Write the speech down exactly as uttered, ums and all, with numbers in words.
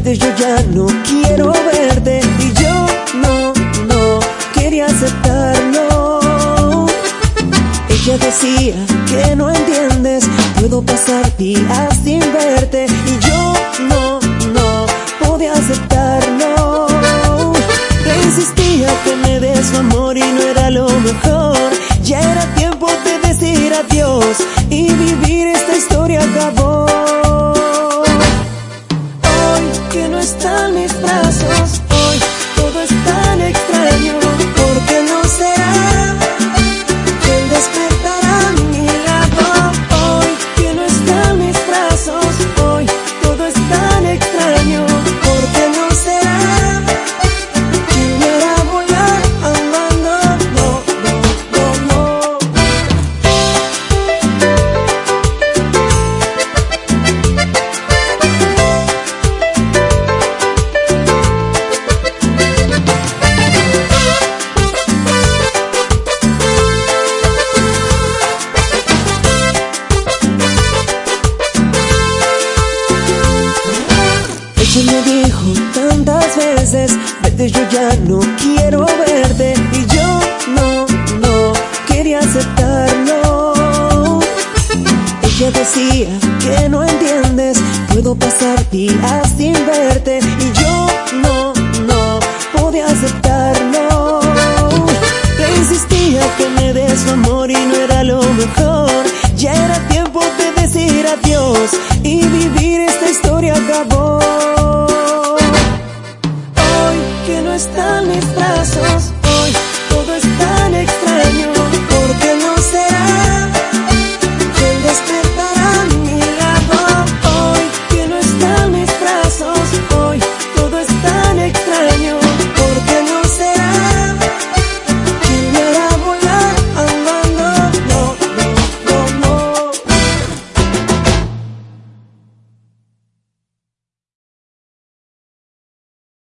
vete, yo ya no quiero verte. Y yo no, no quería aceptarlo. Ella decía que no entiendes, puedo pasar días sin verte. Y yo no, no podía aceptarlo. Le insistía que me des su amor y no era lo mejor. Ya era tiempo de decir adiós y vivir esta historia acabó. Hoy que no están mis brazos, hoy todo es tan extraño. ¿Por qué no será que él despertará a mi lado? Hoy que no están mis brazos, hoy todo es tan extraño. ¿Por qué no será que él me hará volar amando? No, no, no, no. Ella me dijo tantas veces, vete, yo ya no quiero verte. Y yo no, no quería aceptarlo. Ella decía que no entiendes, puedo pasar días sin verte. Y yo no, no podía aceptarlo. Le insistía que me des su amor y no era lo mejor. Ya era tiempo de decir adiós y vivir esta historia acabó. Hoy que no están mis brazos,